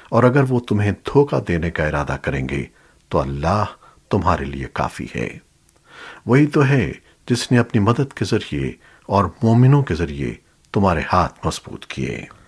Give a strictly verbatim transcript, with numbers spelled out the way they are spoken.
और अगर वो तुम्हें धोखा देने का इरादा करेंगे तो अल्लाह तुम्हारे लिए काफी है। वही तो है जिसने अपनी मदद के जरिए और मोमिनों के जरिए तुम्हारे हाथ मजबूत किए।